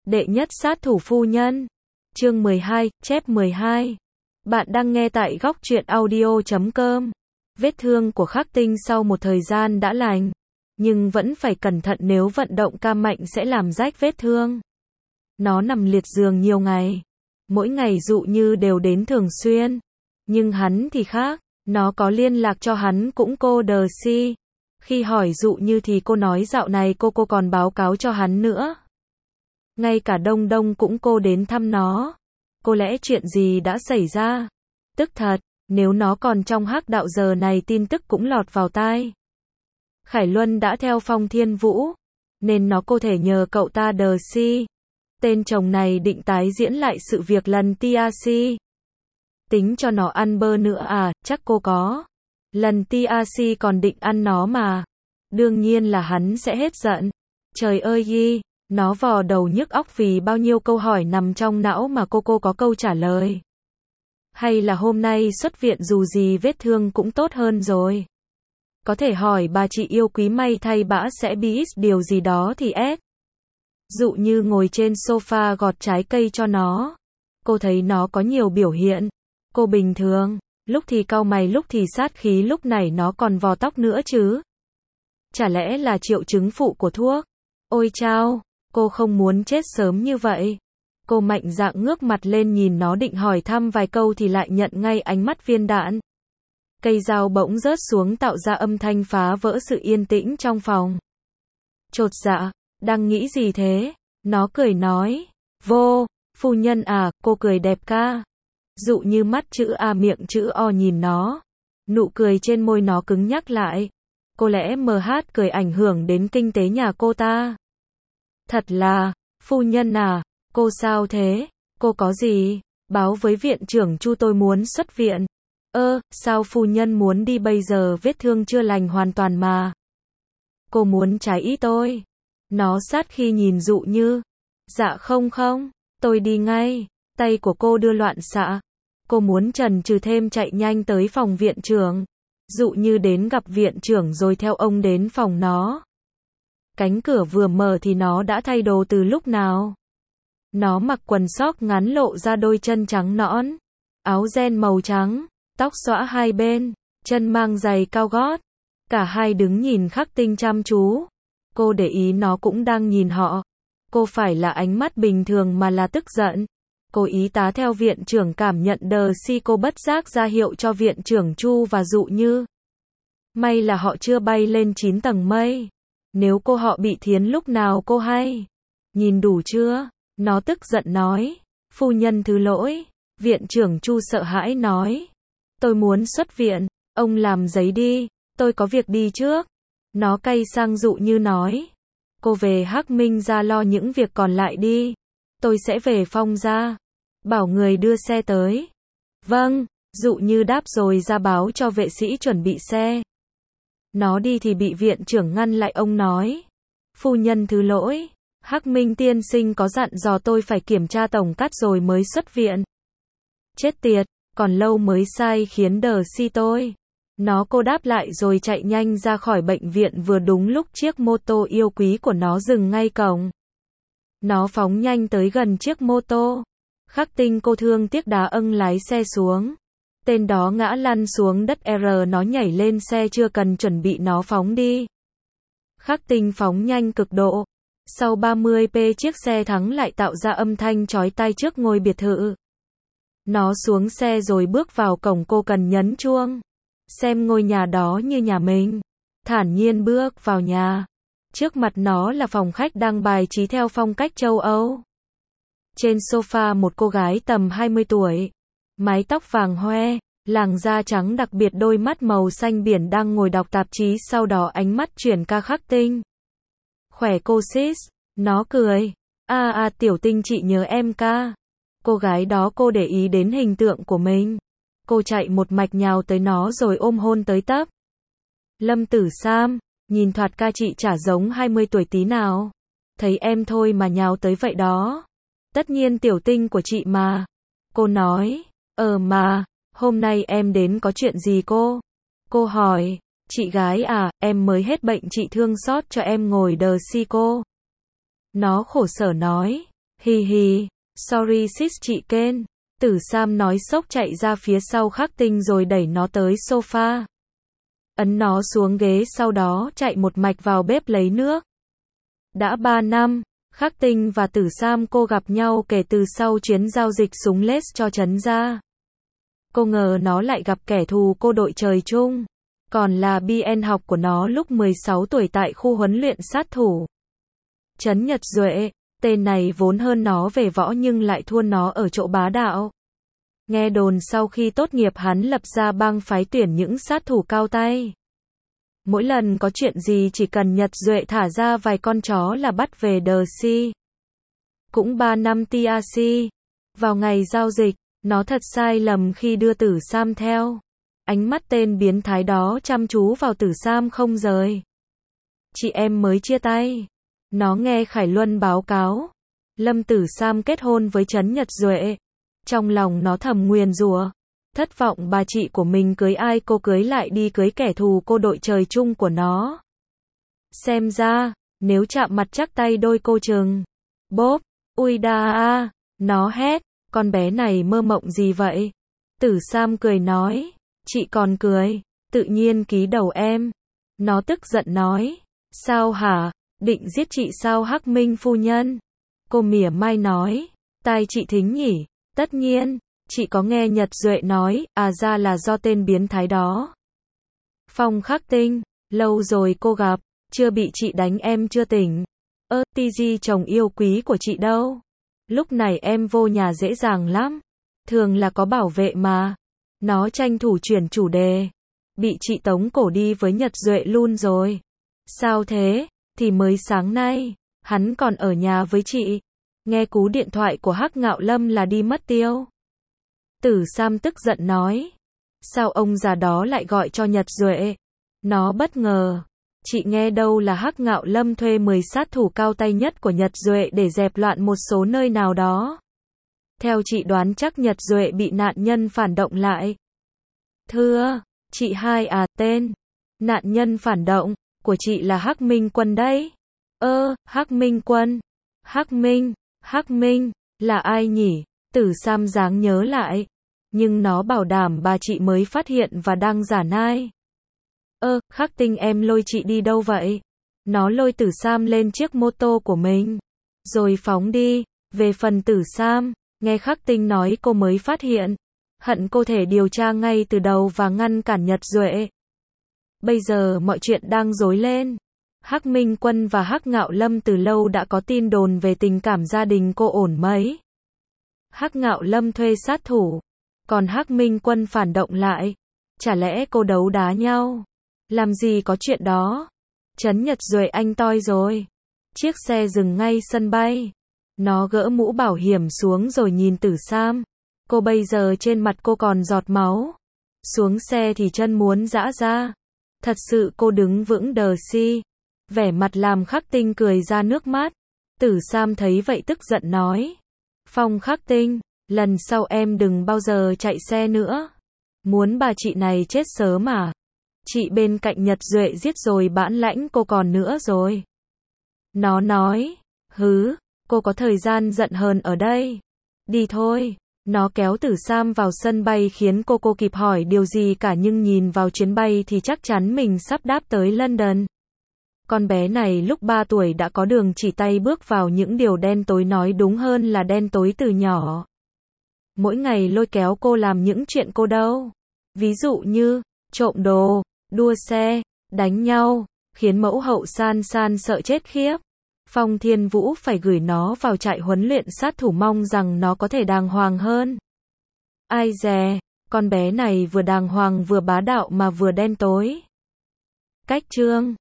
Đệ nhất sát thủ phu nhân. Chương 12, chép 12. Bạn đang nghe tại góc truyện audio.com. Vết thương của Khắc Tinh sau một thời gian đã lành, nhưng vẫn phải cẩn thận nếu vận động ca mạnh sẽ làm rách vết thương. Nó nằm liệt giường nhiều ngày. Mỗi ngày Dụ Như đều đến thường xuyên. Nhưng hắn thì khác, nó có liên lạc cho hắn cũng cô Đờ Si. Khi hỏi Dụ Như thì cô nói dạo này cô còn báo cáo cho hắn nữa. Ngay cả Đông Đông cũng cô đến thăm nó. Có lẽ chuyện gì đã xảy ra? Tức thật, nếu nó còn trong hắc đạo giờ này tin tức cũng lọt vào tai. Khải Luân đã theo Phong Thiên Vũ, nên nó có thể nhờ cậu ta Đờ Si. Tên chồng này định tái diễn lại sự việc lần TRC. Tính cho nó ăn bơ nữa à, chắc cô có. Lần TRC còn định ăn nó mà. Đương nhiên là hắn sẽ hết giận. Trời ơi Yi, nó vò đầu nhức óc vì bao nhiêu câu hỏi nằm trong não mà cô có câu trả lời. Hay là hôm nay xuất viện dù gì vết thương cũng tốt hơn rồi. Có thể hỏi bà chị yêu quý may thay bã sẽ bị điều gì đó thì ép. Dụ Như ngồi trên sofa gọt trái cây cho nó. Cô thấy nó có nhiều biểu hiện. Cô bình thường, lúc thì cau mày lúc thì sát khí lúc này nó còn vò tóc nữa chứ. Chả lẽ là triệu chứng phụ của thuốc? Ôi chao, cô không muốn chết sớm như vậy. Cô mạnh dạn ngước mặt lên nhìn nó định hỏi thăm vài câu thì lại nhận ngay ánh mắt viên đạn. Cây dao bỗng rớt xuống tạo ra âm thanh phá vỡ sự yên tĩnh trong phòng. Chột dạ, đang nghĩ gì thế? Nó cười nói. Vô, phu nhân à, cô cười đẹp ca. Dụ Như mắt chữ A miệng chữ O nhìn nó. Nụ cười trên môi nó cứng nhắc lại. Có lẽ MH cười ảnh hưởng đến kinh tế nhà cô ta. Thật là, phu nhân à, cô sao thế? Cô có gì? Báo với viện trưởng Chu tôi muốn xuất viện. Sao phu nhân muốn đi bây giờ vết thương chưa lành hoàn toàn mà. Cô muốn trái ý tôi. Nó sát khi nhìn Dụ Như. Dạ không, tôi đi ngay. Tay của cô đưa loạn xạ. Cô muốn chần chừ thêm chạy nhanh tới phòng viện trưởng. Dụ Như đến gặp viện trưởng rồi theo ông đến phòng nó. Cánh cửa vừa mở thì nó đã thay đồ từ lúc nào. Nó mặc quần sóc ngắn lộ ra đôi chân trắng nõn. Áo ren màu trắng, tóc xõa hai bên, chân mang giày cao gót. Cả hai đứng nhìn Khắc Tinh chăm chú. Cô để ý nó cũng đang nhìn họ. Cô phải là ánh mắt bình thường mà là tức giận. Cô y tá theo viện trưởng cảm nhận Đờ Si cô bất giác ra hiệu cho viện trưởng Chu và Dụ Như. May là họ chưa bay lên 9 tầng mây. Nếu họ bị thiến lúc nào cô hay. Nhìn đủ chưa? Nó tức giận nói. Phu nhân thứ lỗi. Viện trưởng Chu sợ hãi nói. Tôi muốn xuất viện. Ông làm giấy đi. Tôi có việc đi trước. Nó cay sang Dụ Như nói. Cô về Hắc Minh ra lo những việc còn lại đi. Tôi sẽ về Phong ra. Bảo người đưa xe tới. Vâng, Dụ Như đáp rồi ra báo cho vệ sĩ chuẩn bị xe. Nó đi thì bị viện trưởng ngăn lại ông nói. Phu nhân thứ lỗi. Hắc Minh tiên sinh có dặn dò tôi phải kiểm tra tổng cắt rồi mới xuất viện. Chết tiệt, còn lâu mới sai khiến Đờ Si tôi. Nó cô đáp lại rồi chạy nhanh ra khỏi bệnh viện vừa đúng lúc chiếc mô tô yêu quý của nó dừng ngay cổng. Nó phóng nhanh tới gần chiếc mô tô. Khắc Tinh cô thương tiếc đá âng lái xe xuống. Tên đó ngã lăn xuống đất nó nhảy lên xe chưa cần chuẩn bị nó phóng đi. Khắc Tinh phóng nhanh cực độ. Sau 30p chiếc xe thắng lại tạo ra âm thanh chói tai trước ngôi biệt thự. Nó xuống xe rồi bước vào cổng cô cần nhấn chuông. Xem ngôi nhà đó như nhà mình. Thản nhiên bước vào nhà. Trước mặt nó là phòng khách đang bài trí theo phong cách châu Âu. Trên sofa một cô gái tầm 20 tuổi. Mái tóc vàng hoe, làn da trắng đặc biệt đôi mắt màu xanh biển đang ngồi đọc tạp chí sau đó ánh mắt chuyển ca Khắc Tinh. Khỏe cô sis, nó cười. Tiểu Tinh chị nhớ em ca. Cô gái đó cô để ý đến hình tượng của mình. Cô chạy một mạch nhào tới nó rồi ôm hôn tới tấp. Lâm Tử Sam, nhìn thoạt ca chị chả giống 20 tuổi tí nào. Thấy em thôi mà nhào tới vậy đó. Tất nhiên Tiểu Tinh của chị mà. Cô nói, mà, hôm nay em đến có chuyện gì cô? Cô hỏi, chị gái à, em mới hết bệnh chị thương xót cho em ngồi Đờ Si cô. Nó khổ sở nói, Hì hì, sorry sis chị Ken. Tử Sam nói sốc chạy ra phía sau Khắc Tinh rồi đẩy nó tới sofa. Ấn nó xuống ghế sau đó chạy một mạch vào bếp lấy nước. Đã 3 năm, Khắc Tinh và Tử Sam cô gặp nhau kể từ sau chuyến giao dịch súng Les cho Trấn Gia. Cô ngờ nó lại gặp kẻ thù cô đội trời chung. Còn là BN học của nó lúc 16 tuổi tại khu huấn luyện sát thủ. Trấn Nhật Duệ, tên này vốn hơn nó về võ nhưng lại thua nó ở chỗ bá đạo. Nghe đồn sau khi tốt nghiệp hắn lập ra bang phái tuyển những sát thủ cao tay. Mỗi lần có chuyện gì chỉ cần Nhật Duệ thả ra vài con chó là bắt về đờ si. Cũng 3 năm TRC. Vào ngày giao dịch, nó thật sai lầm khi đưa Tử Sam theo. Ánh mắt tên biến thái đó chăm chú vào Tử Sam không rời. Chị em mới chia tay. Nó nghe Khải Luân báo cáo. Lâm Tử Sam kết hôn với Trấn Nhật Duệ. Trong lòng nó thầm nguyền rủa. Thất vọng bà chị của mình cưới ai cô cưới lại đi cưới kẻ thù cô đội trời chung của nó. Xem ra, nếu chạm mặt chắc tay đôi cô chừng. Bốp, ui đà a, nó hét, con bé này mơ mộng gì vậy? Tử Sam cười nói, chị còn cười, tự nhiên ký đầu em. Nó tức giận nói, sao hả, định giết chị sao Hắc Minh phu nhân? Cô mỉa mai nói, tai chị thính nhỉ, tất nhiên. Chị có nghe Nhật Duệ nói, à ra là do tên biến thái đó. Phong Khắc Tinh, lâu rồi cô gặp, chưa bị chị đánh em chưa tỉnh. TG chồng yêu quý của chị đâu? Lúc này em vô nhà dễ dàng lắm. Thường là có bảo vệ mà. Nó tranh thủ chuyển chủ đề. Bị chị tống cổ đi với Nhật Duệ luôn rồi. Sao thế? Thì mới sáng nay, hắn còn ở nhà với chị. Nghe cú điện thoại của Hắc Ngạo Lâm là đi mất tiêu. Tử Sam tức giận nói. Sao ông già đó lại gọi cho Nhật Duệ? Nó bất ngờ. Chị nghe đâu là Hắc Ngạo Lâm thuê 10 sát thủ cao tay nhất của Nhật Duệ để dẹp loạn một số nơi nào đó. Theo chị đoán chắc Nhật Duệ bị nạn nhân phản động lại. Thưa, chị hai à, tên nạn nhân phản động của chị là Hắc Minh Quân đấy. Hắc Minh Quân. Hắc Minh, là ai nhỉ? Tử Sam dáng nhớ lại. Nhưng nó bảo đảm bà chị mới phát hiện và đang giả nai. Khắc Tinh em lôi chị đi đâu vậy? Nó lôi Tử Sam lên chiếc mô tô của mình. Rồi phóng đi. Về phần Tử Sam, nghe Khắc Tinh nói cô mới phát hiện. Hận cô thể điều tra ngay từ đầu và ngăn cản Nhật Duệ. Bây giờ mọi chuyện đang rối lên. Hắc Minh Quân và Hắc Ngạo Lâm từ lâu đã có tin đồn về tình cảm gia đình cô ổn mấy. Hắc Ngạo Lâm thuê sát thủ. Còn Hắc Minh Quân phản động lại. Chả lẽ cô đấu đá nhau? Làm gì có chuyện đó? Trấn Nhật Duệ anh toi rồi. Chiếc xe dừng ngay sân bay. Nó gỡ mũ bảo hiểm xuống rồi nhìn Tử Sam. Cô bây giờ trên mặt cô còn giọt máu. Xuống xe thì chân muốn giã ra. Thật sự cô đứng vững đờ si. Vẻ mặt làm Khắc Tinh cười ra nước mắt. Tử Sam thấy vậy tức giận nói. Phong Khắc Tinh, lần sau em đừng bao giờ chạy xe nữa. Muốn bà chị này chết sớm à? Chị bên cạnh Nhật Duệ giết rồi bản lãnh cô còn nữa rồi. Nó nói, hứ, cô có thời gian giận hờn ở đây. Đi thôi. Nó kéo Tử Sam vào sân bay khiến cô kịp hỏi điều gì cả nhưng nhìn vào chuyến bay thì chắc chắn mình sắp đáp tới London. Con bé này lúc 3 tuổi đã có đường chỉ tay bước vào những điều đen tối, nói đúng hơn là đen tối từ nhỏ. Mỗi ngày lôi kéo cô làm những chuyện cô đâu. Ví dụ như, trộm đồ, đua xe, đánh nhau, khiến mẫu hậu San San sợ chết khiếp. Phong Thiên Vũ phải gửi nó vào trại huấn luyện sát thủ mong rằng nó có thể đàng hoàng hơn. Ai dè, con bé này vừa đàng hoàng vừa bá đạo mà vừa đen tối. Cách chương